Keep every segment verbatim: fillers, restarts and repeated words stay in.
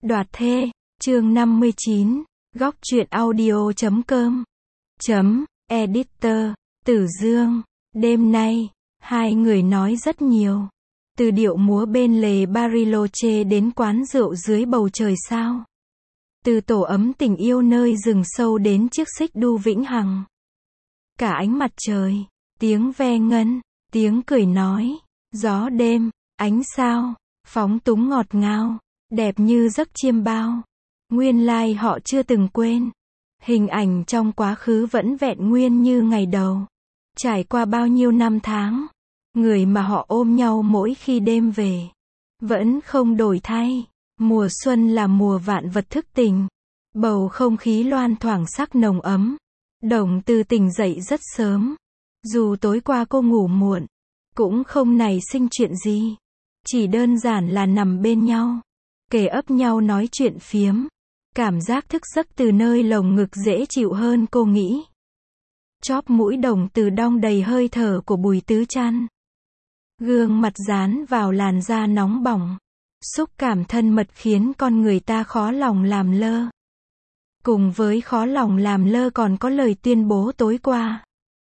Đoạt thê, chương năm mươi chín, góc truyện audio chấm com, chấm, editor, Tử Dương, đêm nay, hai người nói rất nhiều. Từ điệu múa bên lề Bariloche đến quán rượu dưới bầu trời sao. Từ tổ ấm tình yêu nơi rừng sâu đến chiếc xích đu vĩnh hằng. Cả ánh mặt trời, tiếng ve ngân, tiếng cười nói, gió đêm, ánh sao, phóng túng ngọt ngào, đẹp như giấc chiêm bao. Nguyên lai họ chưa từng quên. Hình ảnh trong quá khứ vẫn vẹn nguyên như ngày đầu. Trải qua bao nhiêu năm tháng, người mà họ ôm nhau mỗi khi đêm về, vẫn không đổi thay. Mùa xuân là mùa vạn vật thức tình. Bầu không khí loan thoảng sắc nồng ấm. Đồng Từ tỉnh dậy rất sớm. Dù tối qua cô ngủ muộn, cũng không nảy sinh chuyện gì. Chỉ đơn giản là nằm bên nhau, kề ấp nhau nói chuyện phiếm. Cảm giác thức giấc từ nơi lồng ngực dễ chịu hơn cô nghĩ. Chóp mũi Đồng Từ đong đầy hơi thở của Bùi Tứ Trăn. Gương mặt dán vào làn da nóng bỏng. Xúc cảm thân mật khiến con người ta khó lòng làm lơ. Cùng với khó lòng làm lơ còn có lời tuyên bố tối qua.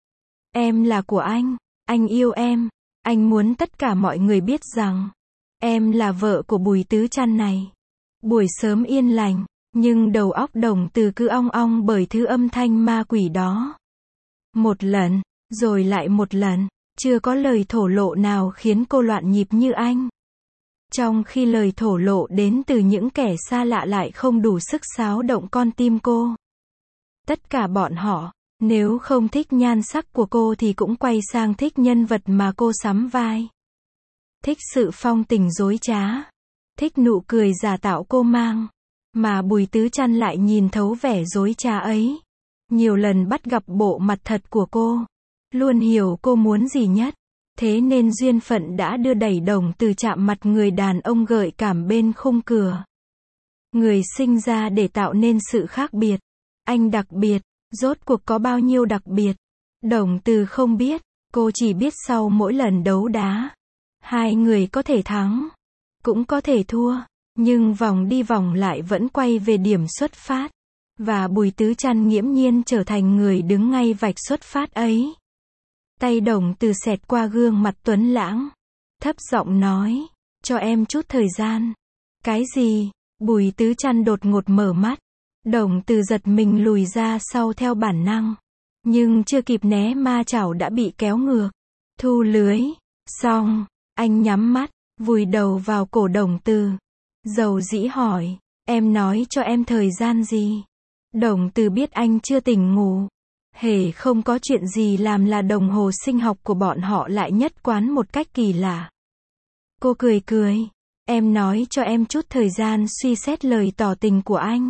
Em là của anh, anh yêu em, anh muốn tất cả mọi người biết rằng em là vợ của Bùi Tứ Trăn này. Buổi sớm yên lành, nhưng đầu óc Đồng Từ cứ ong ong bởi thứ âm thanh ma quỷ đó. Một lần, rồi lại một lần, chưa có lời thổ lộ nào khiến cô loạn nhịp như anh. Trong khi lời thổ lộ đến từ những kẻ xa lạ lại không đủ sức xáo động con tim cô. Tất cả bọn họ, nếu không thích nhan sắc của cô thì cũng quay sang thích nhân vật mà cô sắm vai. Thích sự phong tình dối trá. Thích nụ cười giả tạo cô mang. Mà Bùi Tứ Trăn lại nhìn thấu vẻ dối trá ấy. Nhiều lần bắt gặp bộ mặt thật của cô. Luôn hiểu cô muốn gì nhất. Thế nên duyên phận đã đưa đẩy Đồng Từ chạm mặt người đàn ông gợi cảm bên khung cửa. Người sinh ra để tạo nên sự khác biệt. Anh đặc biệt, rốt cuộc có bao nhiêu đặc biệt? Đồng Từ không biết, cô chỉ biết sau mỗi lần đấu đá, hai người có thể thắng, cũng có thể thua, nhưng vòng đi vòng lại vẫn quay về điểm xuất phát. Và Bùi Tứ Trăn nghiễm nhiên trở thành người đứng ngay vạch xuất phát ấy. Tay Đồng Từ xẹt qua gương mặt tuấn lãng, thấp giọng nói, cho em chút thời gian. Cái gì? Bùi Tứ Trăn đột ngột mở mắt. Đồng Từ giật mình lùi ra sau theo bản năng. Nhưng chưa kịp né ma chảo đã bị kéo ngược. Thu lưới. Xong, anh nhắm mắt, vùi đầu vào cổ Đồng Từ. Dầu dĩ hỏi, em nói cho em thời gian gì? Đồng Từ biết anh chưa tỉnh ngủ. Hề không có chuyện gì làm là đồng hồ sinh học của bọn họ lại nhất quán một cách kỳ lạ. Cô cười cười, em nói cho em chút thời gian suy xét lời tỏ tình của anh.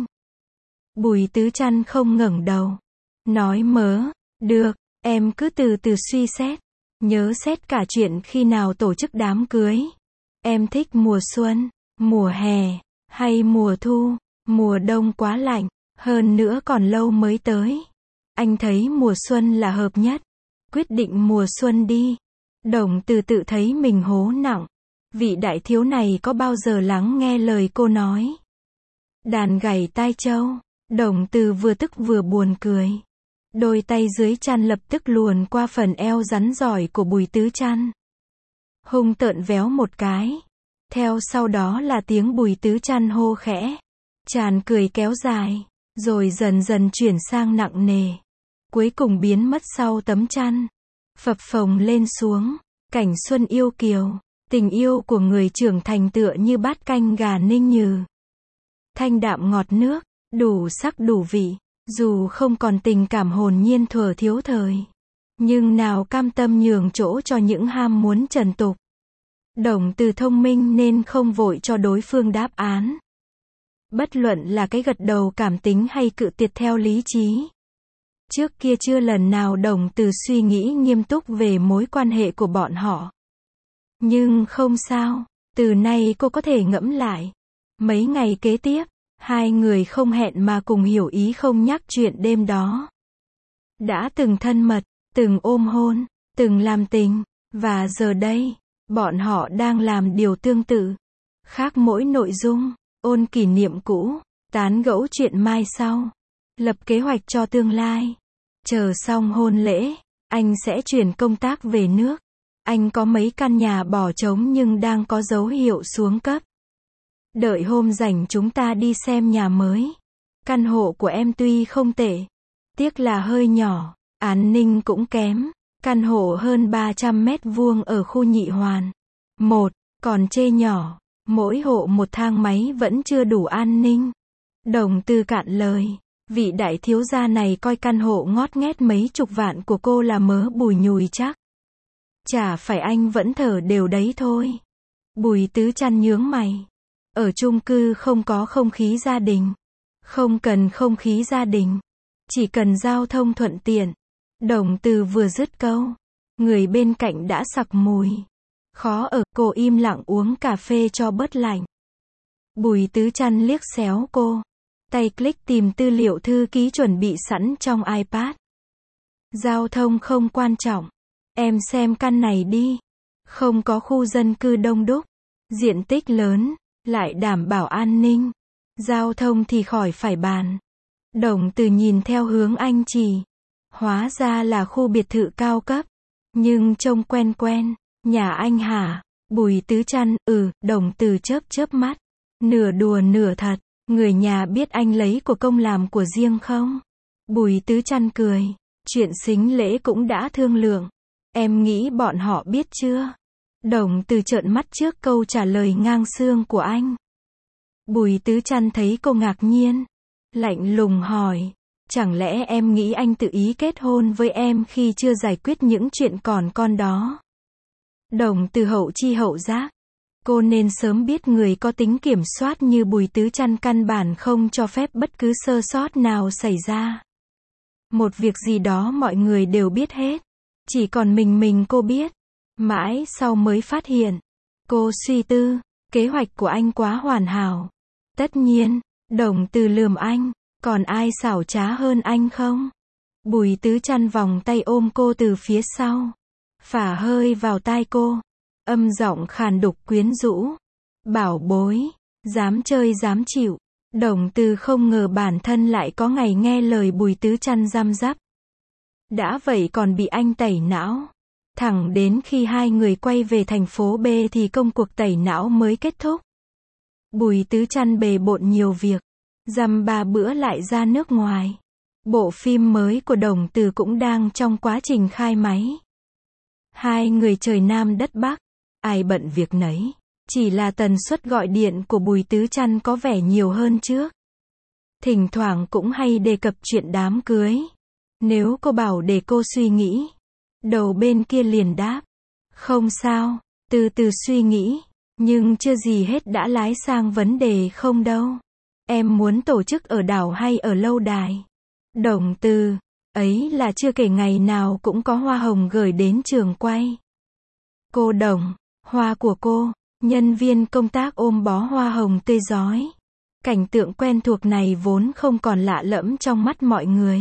Bùi Tứ Trăn không ngẩng đầu. Nói mớ, được, em cứ từ từ suy xét. Nhớ xét cả chuyện khi nào tổ chức đám cưới. Em thích mùa xuân, mùa hè, hay mùa thu, mùa đông quá lạnh, hơn nữa còn lâu mới tới. Anh thấy mùa xuân là hợp nhất. Quyết định mùa xuân đi. Đồng Từ tự thấy mình hố nặng. Vị đại thiếu này có bao giờ lắng nghe lời cô nói. Đàn gảy tai trâu. Đồng Từ vừa tức vừa buồn cười. Đôi tay dưới chăn lập tức luồn qua phần eo rắn giỏi của Bùi Tứ Trăn. Hung tợn véo một cái. Theo sau đó là tiếng Bùi Tứ Trăn hô khẽ. Tràn cười kéo dài, rồi dần dần chuyển sang nặng nề. Cuối cùng biến mất sau tấm chăn. Phập phồng lên xuống. Cảnh xuân yêu kiều. Tình yêu của người trưởng thành tựa như bát canh gà ninh nhừ. Thanh đạm ngọt nước. Đủ sắc đủ vị. Dù không còn tình cảm hồn nhiên thuở thiếu thời, nhưng nào cam tâm nhường chỗ cho những ham muốn trần tục. Đồng Từ thông minh nên không vội cho đối phương đáp án. Bất luận là cái gật đầu cảm tính hay cự tuyệt theo lý trí. Trước kia chưa lần nào Đồng Từ suy nghĩ nghiêm túc về mối quan hệ của bọn họ. Nhưng không sao, từ nay cô có thể ngẫm lại. Mấy ngày kế tiếp, hai người không hẹn mà cùng hiểu ý không nhắc chuyện đêm đó. Đã từng thân mật, từng ôm hôn, từng làm tình, và giờ đây, bọn họ đang làm điều tương tự. Khác mỗi nội dung, ôn kỷ niệm cũ, tán gẫu chuyện mai sau, lập kế hoạch cho tương lai. Chờ xong hôn lễ, anh sẽ chuyển công tác về nước. Anh có mấy căn nhà bỏ trống nhưng đang có dấu hiệu xuống cấp. Đợi hôm rảnh chúng ta đi xem nhà mới. Căn hộ của em tuy không tệ, tiếc là hơi nhỏ, an ninh cũng kém. Căn hộ hơn ba trăm mét vuông ở khu Nhị Hoàn. Một, còn chê nhỏ, mỗi hộ một thang máy vẫn chưa đủ an ninh. Đồng Từ cạn lời, vị đại thiếu gia này coi căn hộ ngót nghét mấy chục vạn của cô là mớ bùi nhùi chắc. Chả phải anh vẫn thở đều đấy thôi. Bùi Tứ Chăn nhướng mày. Ở chung cư không có không khí gia đình. Không cần không khí gia đình. Chỉ cần giao thông thuận tiện. Đồng Từ vừa dứt câu, người bên cạnh đã sặc mùi. Khó ở, cô im lặng uống cà phê cho bớt lạnh. Bùi Tứ Chăn liếc xéo cô. Tay click tìm tư liệu thư ký chuẩn bị sẵn trong iPad. Giao thông không quan trọng. Em xem căn này đi. Không có khu dân cư đông đúc. Diện tích lớn, lại đảm bảo an ninh. Giao thông thì khỏi phải bàn. Đồng Từ nhìn theo hướng anh chỉ. Hóa ra là khu biệt thự cao cấp. Nhưng trông quen quen. Nhà anh hả? Bùi Tứ Chăn, ừ, Đồng Từ chớp chớp mắt. Nửa đùa nửa thật. Người nhà biết anh lấy của công làm của riêng không? Bùi Tứ Chăn cười. Chuyện sính lễ cũng đã thương lượng. Em nghĩ bọn họ biết chưa? Đồng Từ trợn mắt trước câu trả lời ngang xương của anh. Bùi Tứ Chăn thấy cô ngạc nhiên. Lạnh lùng hỏi. Chẳng lẽ em nghĩ anh tự ý kết hôn với em khi chưa giải quyết những chuyện còn con đó? Đồng Từ hậu chi hậu giác. Cô nên sớm biết người có tính kiểm soát như Bùi Tứ Chăn căn bản không cho phép bất cứ sơ sót nào xảy ra. Một việc gì đó mọi người đều biết hết. Chỉ còn mình mình cô biết. Mãi sau mới phát hiện. Cô suy tư, kế hoạch của anh quá hoàn hảo. Tất nhiên, Đồng Từ lườm anh, còn ai xảo trá hơn anh không? Bùi Tứ Chăn vòng tay ôm cô từ phía sau. Phả hơi vào tai cô. Âm giọng khàn đục quyến rũ. Bảo bối, dám chơi dám chịu. Đồng Từ không ngờ bản thân lại có ngày nghe lời Bùi Tứ Chăn răm rắp. Đã vậy còn bị anh tẩy não. Thẳng đến khi hai người quay về thành phố B thì công cuộc tẩy não mới kết thúc. Bùi Tứ Chăn bề bộn nhiều việc. Dăm ba bữa lại ra nước ngoài. Bộ phim mới của Đồng Từ cũng đang trong quá trình khai máy. Hai người trời Nam đất Bắc. Ai bận việc nấy. Chỉ là tần suất gọi điện của Bùi Tứ Chăn có vẻ nhiều hơn trước. Thỉnh thoảng cũng hay đề cập chuyện đám cưới. Nếu cô bảo để cô suy nghĩ. Đầu bên kia liền đáp. Không sao, từ từ suy nghĩ. Nhưng chưa gì hết đã lái sang vấn đề không đâu. Em muốn tổ chức ở đảo hay ở lâu đài? Đồng Từ, ấy là chưa kể ngày nào cũng có hoa hồng gửi đến trường quay. Cô Đồng, hoa của cô, nhân viên công tác ôm bó hoa hồng tươi rói. Cảnh tượng quen thuộc này vốn không còn lạ lẫm trong mắt mọi người.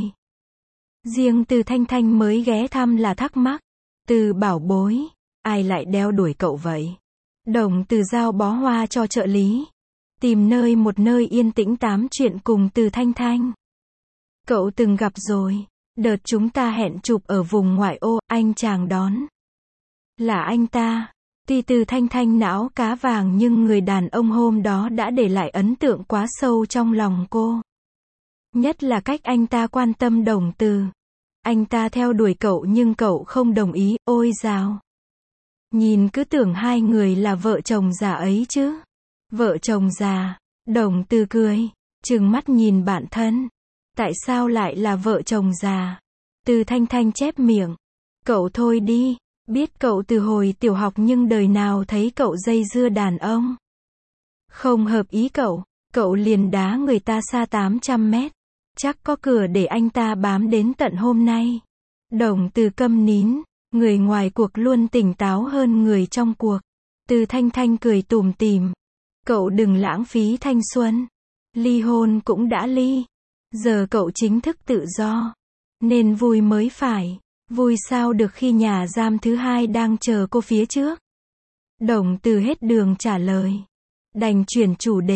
Riêng Từ Thanh Thanh mới ghé thăm là thắc mắc. Từ bảo bối, ai lại đeo đuổi cậu vậy? Đồng Từ giao bó hoa cho trợ lý. Tìm nơi một nơi yên tĩnh tám chuyện cùng Từ Thanh Thanh. Cậu từng gặp rồi. Đợt chúng ta hẹn chụp ở vùng ngoại ô, anh chàng đón. Là anh ta. Tuy Từ Thanh Thanh não cá vàng nhưng người đàn ông hôm đó đã để lại ấn tượng quá sâu trong lòng cô. Nhất là cách anh ta quan tâm Đồng Từ. Anh ta theo đuổi cậu nhưng cậu không đồng ý, ôi dào. Nhìn cứ tưởng hai người là vợ chồng già ấy chứ. Vợ chồng già. Đồng Từ cười. Trừng mắt nhìn bạn thân. Tại sao lại là vợ chồng già? Từ Thanh Thanh chép miệng. Cậu thôi đi. Biết cậu từ hồi tiểu học nhưng đời nào thấy cậu dây dưa đàn ông. Không hợp ý cậu. Cậu liền đá người ta xa tám trăm mét. Chắc có cửa để anh ta bám đến tận hôm nay. Đồng Từ câm nín. Người ngoài cuộc luôn tỉnh táo hơn người trong cuộc. Từ Thanh Thanh cười tủm tỉm. Cậu đừng lãng phí thanh xuân. Ly hôn cũng đã ly. Giờ cậu chính thức tự do. Nên vui mới phải. Vui sao được khi nhà giam thứ hai đang chờ cô phía trước. Đồng Từ hết đường trả lời. Đành chuyển chủ đề.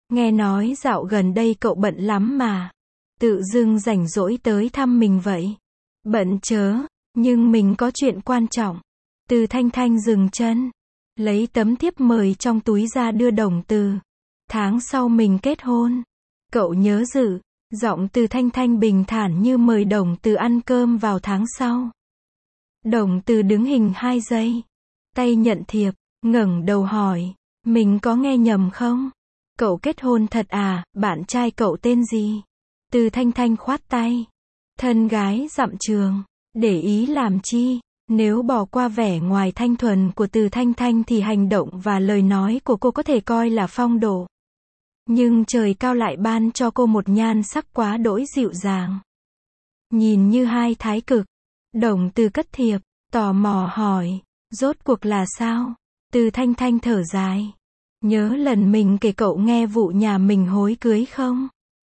Nghe nói dạo gần đây cậu bận lắm mà. Tự dưng rảnh rỗi tới thăm mình vậy. Bận chớ, nhưng mình có chuyện quan trọng. Từ Thanh Thanh dừng chân. Lấy tấm thiếp mời trong túi ra đưa Đồng Từ. Tháng sau mình kết hôn. Cậu nhớ dự. Giọng Từ Thanh Thanh bình thản như mời Đồng Từ ăn cơm vào tháng sau. Đồng Từ đứng hình hai giây. Tay nhận thiệp, ngẩng đầu hỏi. Mình có nghe nhầm không? Cậu kết hôn thật à, bạn trai cậu tên gì? Từ Thanh Thanh khoát tay. Thân gái dặm trường. Để ý làm chi? Nếu bỏ qua vẻ ngoài thanh thuần của Từ Thanh Thanh thì hành động và lời nói của cô có thể coi là phong độ. Nhưng trời cao lại ban cho cô một nhan sắc quá đỗi dịu dàng. Nhìn như hai thái cực. Đồng Từ cất thiệp, tò mò hỏi. Rốt cuộc là sao? Từ Thanh Thanh thở dài. Nhớ lần mình kể cậu nghe vụ nhà mình hối cưới không?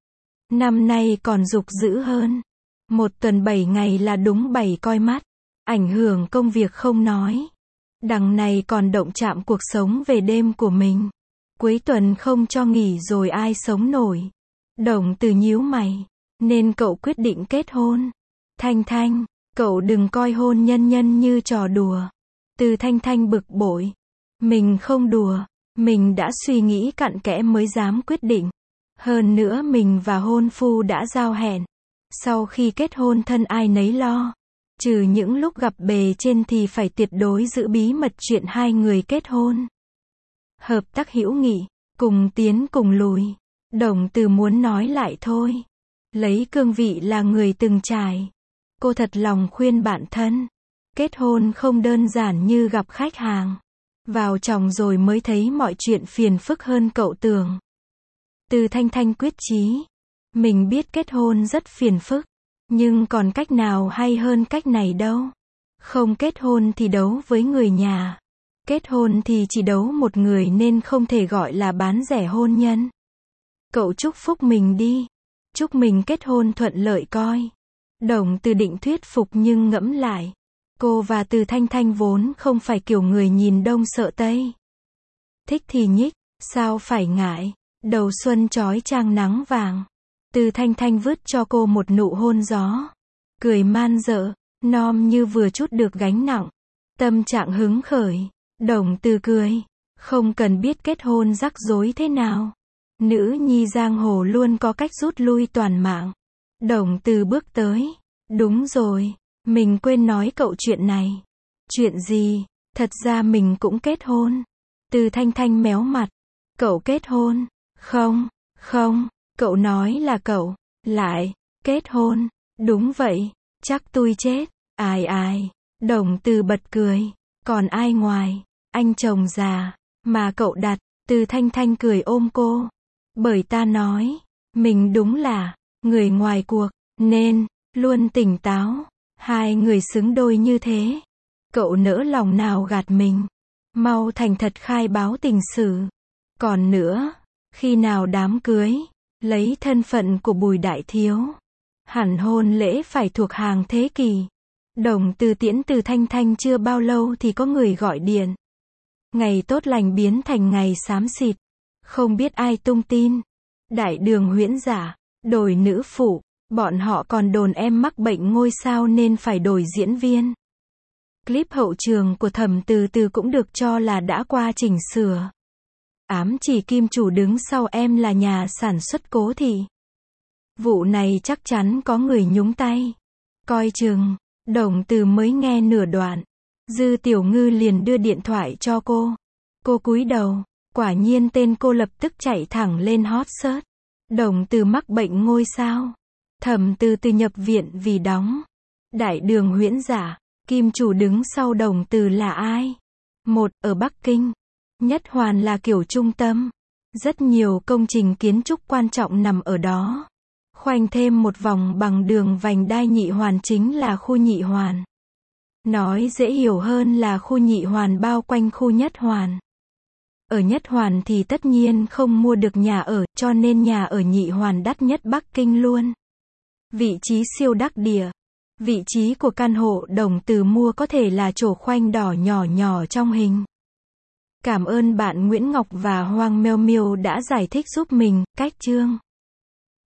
Năm nay còn dục dữ hơn. Một tuần bảy ngày là đúng bảy coi mắt. Ảnh hưởng công việc không nói. Đằng này còn động chạm cuộc sống về đêm của mình. Cuối tuần không cho nghỉ rồi ai sống nổi. Đồng Từ nhíu mày. Nên cậu quyết định kết hôn. Thanh Thanh, cậu đừng coi hôn nhân nhân như trò đùa. Từ Thanh Thanh bực bội. Mình không đùa. Mình đã suy nghĩ cặn kẽ mới dám quyết định. Hơn nữa mình và hôn phu đã giao hẹn. Sau khi kết hôn thân ai nấy lo. Trừ những lúc gặp bề trên thì phải tuyệt đối giữ bí mật chuyện hai người kết hôn. Hợp tác hữu nghị, cùng tiến cùng lùi. Đồng Từ muốn nói lại thôi. Lấy cương vị là người từng trải. Cô thật lòng khuyên bản thân. Kết hôn không đơn giản như gặp khách hàng. Vào chồng rồi mới thấy mọi chuyện phiền phức hơn cậu tưởng. Từ Thanh Thanh quyết chí. Mình biết kết hôn rất phiền phức. Nhưng còn cách nào hay hơn cách này đâu. Không kết hôn thì đấu với người nhà. Kết hôn thì chỉ đấu một người nên không thể gọi là bán rẻ hôn nhân. Cậu chúc phúc mình đi. Chúc mình kết hôn thuận lợi coi. Đồng Từ định thuyết phục nhưng ngẫm lại. Cô và Từ Thanh Thanh vốn không phải kiểu người nhìn đông sợ tây. Thích thì nhích, sao phải ngại. Đầu xuân chói chang nắng vàng. Từ Thanh Thanh vứt cho cô một nụ hôn gió. Cười man dợ, nom như vừa trút được gánh nặng. Tâm trạng hứng khởi. Đồng Từ cười. Không cần biết kết hôn rắc rối thế nào. Nữ nhi giang hồ luôn có cách rút lui toàn mạng. Đồng Từ bước tới. Đúng rồi. Mình quên nói cậu chuyện này. Chuyện gì? Thật ra mình cũng kết hôn. Từ Thanh Thanh méo mặt. Cậu kết hôn? Không, không, cậu nói là cậu, lại, kết hôn. Đúng vậy, chắc tôi chết. Ai ai. Đồng Từ bật cười. Còn ai ngoài, anh chồng già, mà cậu đặt. Từ Thanh Thanh cười ôm cô. Bởi ta nói, mình đúng là, người ngoài cuộc, nên, luôn tỉnh táo. Hai người xứng đôi như thế. Cậu nỡ lòng nào gạt mình. Mau thành thật khai báo tình sử. Còn nữa, khi nào đám cưới, lấy thân phận của Bùi đại thiếu. Hẳn hôn lễ phải thuộc hàng thế kỷ. Đồng Từ tiễn Từ Thanh Thanh chưa bao lâu thì có người gọi điện. Ngày tốt lành biến thành ngày xám xịt. Không biết ai tung tin. Đại đường huyễn giả, đổi nữ phụ. Bọn họ còn đồn em mắc bệnh ngôi sao nên phải đổi diễn viên. Clip hậu trường của Thẩm Từ Từ cũng được cho là đã qua chỉnh sửa. Ám chỉ kim chủ đứng sau em là nhà sản xuất Cố Thị. Vụ này chắc chắn có người nhúng tay. Coi chừng. Đồng Từ mới nghe nửa đoạn. Dư Tiểu Ngư liền đưa điện thoại cho cô. Cô cúi đầu. Quả nhiên tên cô lập tức chạy thẳng lên hot search. Đồng Từ mắc bệnh ngôi sao. Thẩm Từ Từ nhập viện vì đóng. Đại đường huyễn giả. Kim chủ đứng sau Đồng Từ là ai? Một, ở Bắc Kinh. Nhất Hoàn là kiểu trung tâm. Rất nhiều công trình kiến trúc quan trọng nằm ở đó. Khoanh thêm một vòng bằng đường vành đai Nhị Hoàn chính là khu Nhị Hoàn. Nói dễ hiểu hơn là khu Nhị Hoàn bao quanh khu Nhất Hoàn. Ở Nhất Hoàn thì tất nhiên không mua được nhà ở, cho nên nhà ở Nhị Hoàn đắt nhất Bắc Kinh luôn. Vị trí siêu đắc địa. Vị trí của căn hộ Đồng Từ mua có thể là chỗ khoanh đỏ nhỏ nhỏ trong hình. Cảm ơn bạn Nguyễn Ngọc và Hoàng Mèo Miêu đã giải thích giúp mình. Cách chương